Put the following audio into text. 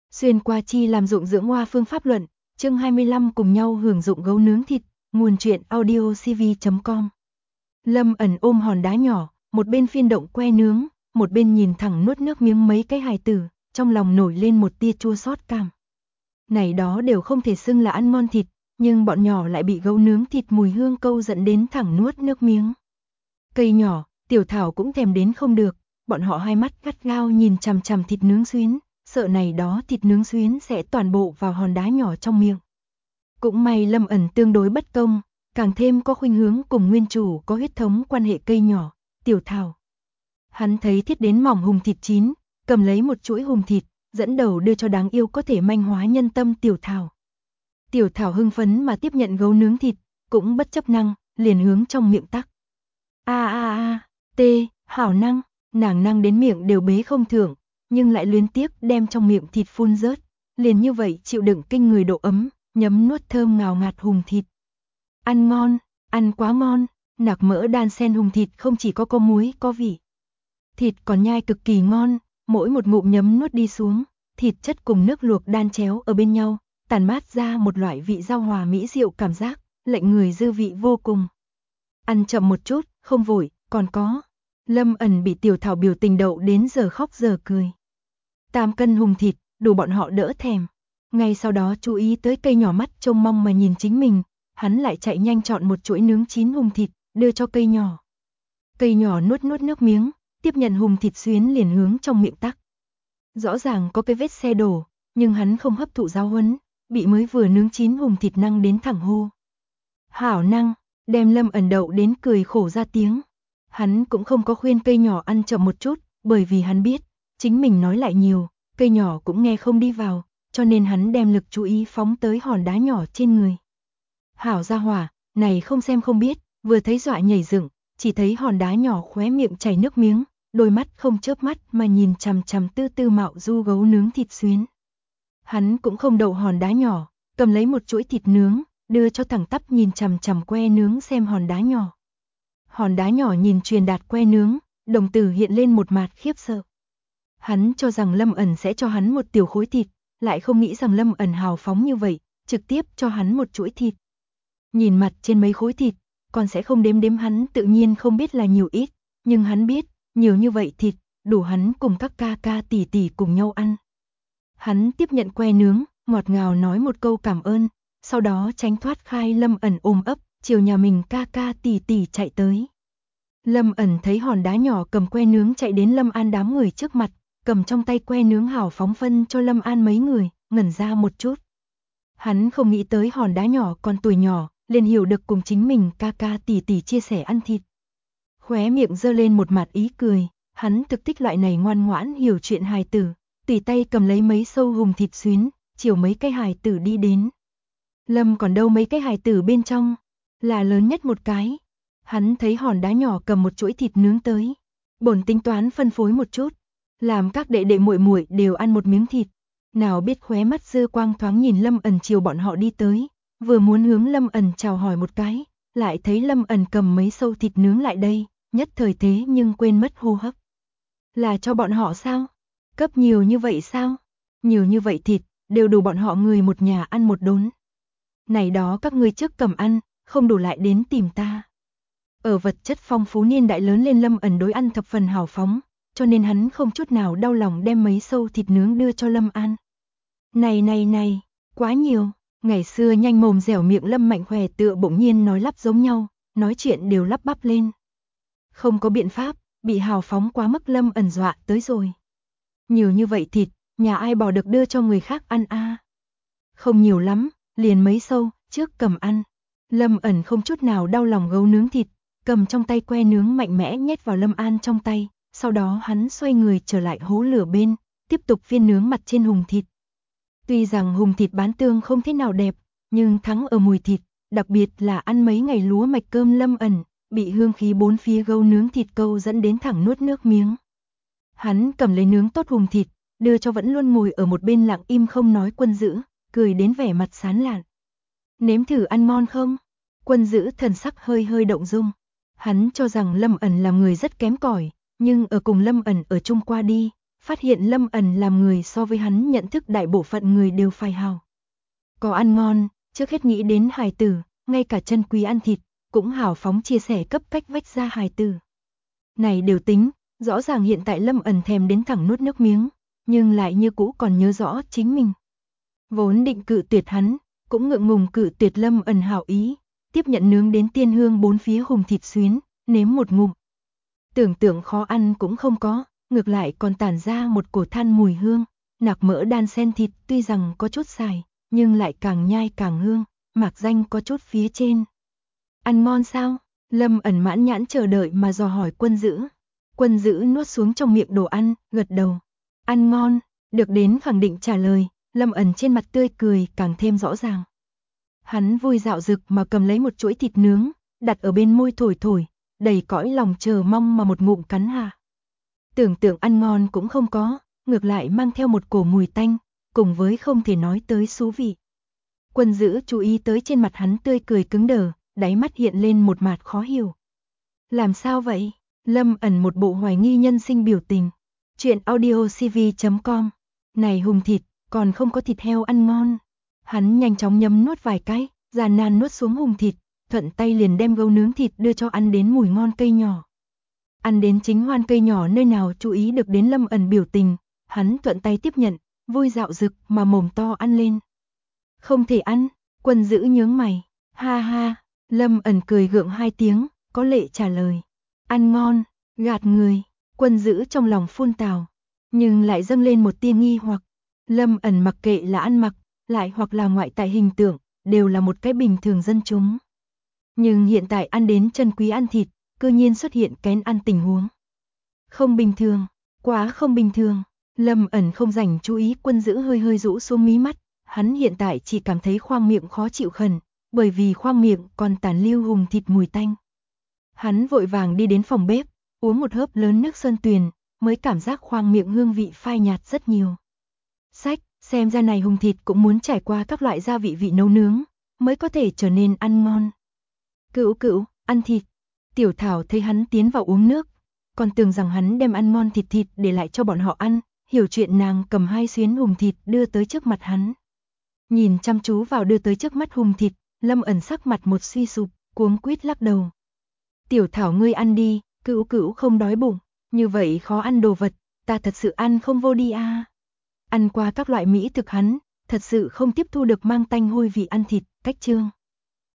Xuyên qua chi làm dụng dưỡng hoa phương pháp luận, chương 25 cùng nhau hưởng dụng gấu nướng thịt, nguồn truyện audiocv.com. Lâm ẩn ôm hòn đá nhỏ, một bên phiên động que nướng, một bên nhìn thẳng nuốt nước miếng mấy cái hài tử, trong lòng nổi lên một tia chua xót cảm. Này đó đều không thể xưng là ăn ngon thịt, nhưng bọn nhỏ lại bị gấu nướng thịt mùi hương câu dẫn đến thẳng nuốt nước miếng. Cây nhỏ, Tiểu Thảo cũng thèm đến không được, bọn họ hai mắt gắt gao nhìn chằm chằm thịt nướng xuyến, sợ này đó thịt nướng xuyến sẽ toàn bộ vào hòn đá nhỏ trong miệng. Cũng may Lâm ẩn tương đối bất công, càng thêm có khuynh hướng cùng nguyên chủ có huyết thống quan hệ cây nhỏ, Tiểu Thảo. Hắn thấy thiết đến mỏng hùng thịt chín, cầm lấy một chuỗi hùng thịt, dẫn đầu đưa cho đáng yêu có thể manh hóa nhân tâm Tiểu Thảo. Tiểu Thảo hưng phấn mà tiếp nhận gấu nướng thịt, cũng bất chấp năng, liền hướng trong miệng tắc. Hảo năng, nàng năng đến miệng đều bế không thưởng, nhưng lại luyến tiếc đem trong miệng thịt phun rớt, liền như vậy chịu đựng kinh người độ ấm, nhấm nuốt thơm ngào ngạt hùng thịt. Ăn ngon, ăn quá ngon, nạc mỡ đan xen hùng thịt không chỉ có muối có vị. Thịt còn nhai cực kỳ ngon, mỗi một ngụm nhấm nuốt đi xuống, thịt chất cùng nước luộc đan chéo ở bên nhau, tản mát ra một loại vị giao hòa mỹ diệu cảm giác, lệnh người dư vị vô cùng. Ăn chậm một chút, không vội, còn có. Lâm ẩn bị Tiểu Thảo biểu tình đậu đến giờ khóc giờ cười. 8 cân hùng thịt, đủ bọn họ đỡ thèm. Ngay sau đó chú ý tới cây nhỏ mắt trông mong mà nhìn chính mình, hắn lại chạy nhanh chọn một chuỗi nướng chín hùng thịt, đưa cho cây nhỏ. Cây nhỏ nuốt nước miếng, tiếp nhận hùng thịt xuyến liền hướng trong miệng tắc. Rõ ràng có cái vết xe đổ, nhưng hắn không hấp thụ giáo huấn, bị mới vừa nướng chín hùng thịt năng đến thẳng hô. Hảo năng, đem Lâm ẩn đậu đến cười khổ ra tiếng. Hắn cũng không có khuyên cây nhỏ ăn chậm một chút, bởi vì hắn biết, chính mình nói lại nhiều, cây nhỏ cũng nghe không đi vào, cho nên hắn đem lực chú ý phóng tới hòn đá nhỏ trên người. Hảo gia hỏa, này không xem không biết, vừa thấy dọa nhảy dựng, chỉ thấy hòn đá nhỏ khóe miệng chảy nước miếng, đôi mắt không chớp mắt mà nhìn chằm chằm tư tư mạo du gấu nướng thịt xuyến. Hắn cũng không đậu hòn đá nhỏ, cầm lấy một chuỗi thịt nướng, đưa cho thẳng tắp nhìn chằm chằm que nướng xem hòn đá nhỏ. Hòn đá nhỏ nhìn truyền đạt que nướng, đồng tử hiện lên một mạt khiếp sợ. Hắn cho rằng Lâm ẩn sẽ cho hắn một tiểu khối thịt, lại không nghĩ rằng Lâm ẩn hào phóng như vậy, trực tiếp cho hắn một chuỗi thịt. Nhìn mặt trên mấy khối thịt, còn sẽ không đếm hắn tự nhiên không biết là nhiều ít, nhưng hắn biết, nhiều như vậy thịt, đủ hắn cùng các ca ca tỷ tỷ cùng nhau ăn. Hắn tiếp nhận que nướng, ngọt ngào nói một câu cảm ơn, sau đó tránh thoát khai Lâm ẩn ôm ấp, chiều nhà mình ca ca tỷ tỷ chạy tới. Lâm ẩn thấy hòn đá nhỏ cầm que nướng chạy đến Lâm An đám người trước mặt, cầm trong tay que nướng hào phóng phân cho Lâm An mấy người, ngẩn ra một chút. Hắn không nghĩ tới hòn đá nhỏ còn tuổi nhỏ, liền hiểu được cùng chính mình ca ca tỷ tỷ chia sẻ ăn thịt. Khóe miệng giơ lên một mặt ý cười, hắn thực thích loại này ngoan ngoãn hiểu chuyện hài tử, tùy tay cầm lấy mấy sâu hùng thịt xuyến, chiều mấy cái hài tử đi đến. Lâm còn đâu mấy cái hài tử bên trong, là lớn nhất một cái. Hắn thấy hòn đá nhỏ cầm một chuỗi thịt nướng tới, bổn tính toán phân phối một chút, làm các đệ đệ muội muội đều ăn một miếng thịt. Nào biết khóe mắt dư quang thoáng nhìn Lâm ẩn chiều bọn họ đi tới, vừa muốn hướng Lâm ẩn chào hỏi một cái, lại thấy Lâm ẩn cầm mấy sâu thịt nướng lại đây, nhất thời thế nhưng quên mất hô hấp. Là cho bọn họ sao? Cấp nhiều như vậy sao? Nhiều như vậy thịt, đều đủ bọn họ người một nhà ăn một đốn. Này đó các ngươi trước cầm ăn, không đủ lại đến tìm ta. Ở vật chất phong phú niên đại lớn lên Lâm ẩn đối ăn thập phần hào phóng, cho nên hắn không chút nào đau lòng đem mấy sâu thịt nướng đưa cho Lâm An. Này, quá nhiều, ngày xưa nhanh mồm dẻo miệng Lâm Mạnh Khỏe tựa bỗng nhiên nói lắp giống nhau, nói chuyện đều lắp bắp lên. Không có biện pháp, bị hào phóng quá mức Lâm ẩn dọa tới rồi. Nhiều như vậy thịt, nhà ai bỏ được đưa cho người khác ăn a? Không nhiều lắm, liền mấy sâu, trước cầm ăn. Lâm ẩn không chút nào đau lòng gấu nướng thịt, cầm trong tay que nướng mạnh mẽ nhét vào Lâm An trong tay, sau đó hắn xoay người trở lại hố lửa bên, tiếp tục phiên nướng mặt trên hùng thịt. Tuy rằng hùng thịt bán tương không thế nào đẹp, nhưng thắng ở mùi thịt, đặc biệt là ăn mấy ngày lúa mạch cơm Lâm ẩn, bị hương khí bốn phía gấu nướng thịt câu dẫn đến thẳng nuốt nước miếng. Hắn cầm lấy nướng tốt hùng thịt, đưa cho vẫn luôn ngồi ở một bên lặng im không nói Quân Dữ, cười đến vẻ mặt sán lạn. Nếm thử ăn ngon không? Quân Dữ thần sắc hơi động dung. Hắn cho rằng Lâm ẩn là người rất kém cỏi, nhưng ở cùng Lâm ẩn ở chung qua đi, phát hiện Lâm Ẩn làm người so với hắn nhận thức đại bộ phận người đều phải hào. Có ăn ngon, trước hết nghĩ đến hài tử, ngay cả chân quý ăn thịt, cũng hào phóng chia sẻ cấp cách vách ra hài tử. Này đều tính, rõ ràng hiện tại Lâm Ẩn thèm đến thẳng nuốt nước miếng, nhưng lại như cũ còn nhớ rõ chính mình. Vốn định cự tuyệt hắn, cũng ngượng ngùng cự tuyệt Lâm Ẩn hảo ý, tiếp nhận nướng đến tiên hương bốn phía hùng thịt xuyến, nếm một ngụm. Tưởng tượng khó ăn cũng không có, ngược lại còn tản ra một cổ than mùi hương, nạc mỡ đan xen thịt tuy rằng có chút xài, nhưng lại càng nhai càng hương, mạc danh có chút phía trên. Ăn ngon sao? Lâm Ẩn mãn nhãn chờ đợi mà dò hỏi Quân Dữ. Quân Dữ nuốt xuống trong miệng đồ ăn, gật đầu. Ăn ngon, được đến khẳng định trả lời, Lâm Ẩn trên mặt tươi cười càng thêm rõ ràng. Hắn vui dạo dực mà cầm lấy một chuỗi thịt nướng, đặt ở bên môi thổi thổi, đầy cõi lòng chờ mong mà một ngụm cắn hạ. Tưởng tượng ăn ngon cũng không có, ngược lại mang theo một cổ mùi tanh, cùng với không thể nói tới xú vị. Quân Dữ chú ý tới trên mặt hắn tươi cười cứng đờ, đáy mắt hiện lên một mạt khó hiểu. Làm sao vậy? Lâm Ẩn một bộ hoài nghi nhân sinh biểu tình. Chuyện audiocv.com. Này hùng thịt, còn không có thịt heo ăn ngon. Hắn nhanh chóng nhấm nuốt vài cái, gian nan nuốt xuống hùng thịt, thuận tay liền đem gấu nướng thịt đưa cho ăn đến mùi ngon cây nhỏ. Ăn đến chính hoan cây nhỏ nơi nào chú ý được đến Lâm Ẩn biểu tình, hắn thuận tay tiếp nhận, vui dạo dực mà mồm to ăn lên. Không thể ăn, Quân Dữ nhướng mày, ha ha, Lâm Ẩn cười gượng hai tiếng, có lệ trả lời. Ăn ngon, gạt người, Quân Dữ trong lòng phun tào, nhưng lại dâng lên một tia nghi hoặc. Lâm Ẩn mặc kệ là ăn mặc, lại hoặc là ngoại tại hình tượng, đều là một cái bình thường dân chúng. Nhưng hiện tại ăn đến chân quý ăn thịt, cư nhiên xuất hiện kén ăn tình huống. Không bình thường, quá không bình thường. Lâm Ẩn không dành chú ý, Quân Dữ hơi hơi rũ xuống mí mắt, hắn hiện tại chỉ cảm thấy khoang miệng khó chịu khẩn, bởi vì khoang miệng còn tàn lưu hùng thịt mùi tanh. Hắn vội vàng đi đến phòng bếp, uống một hớp lớn nước sơn tuyền, mới cảm giác khoang miệng hương vị phai nhạt rất nhiều. Xem ra này hùng thịt cũng muốn trải qua các loại gia vị nấu nướng, mới có thể trở nên ăn ngon. Cữu cữu, ăn thịt. Tiểu Thảo thấy hắn tiến vào uống nước, còn tưởng rằng hắn đem ăn ngon thịt để lại cho bọn họ ăn, hiểu chuyện nàng cầm hai xuyến hùng thịt đưa tới trước mặt hắn. Nhìn chăm chú vào đưa tới trước mắt hùng thịt, Lâm Ẩn sắc mặt một suy sụp, cuống quýt lắc đầu. Tiểu Thảo ngươi ăn đi, cữu cữu không đói bụng, như vậy khó ăn đồ vật, ta thật sự ăn không vô đi a. Ăn qua các loại mỹ thực hắn, thật sự không tiếp thu được mang tanh hôi vị ăn thịt, cách chương.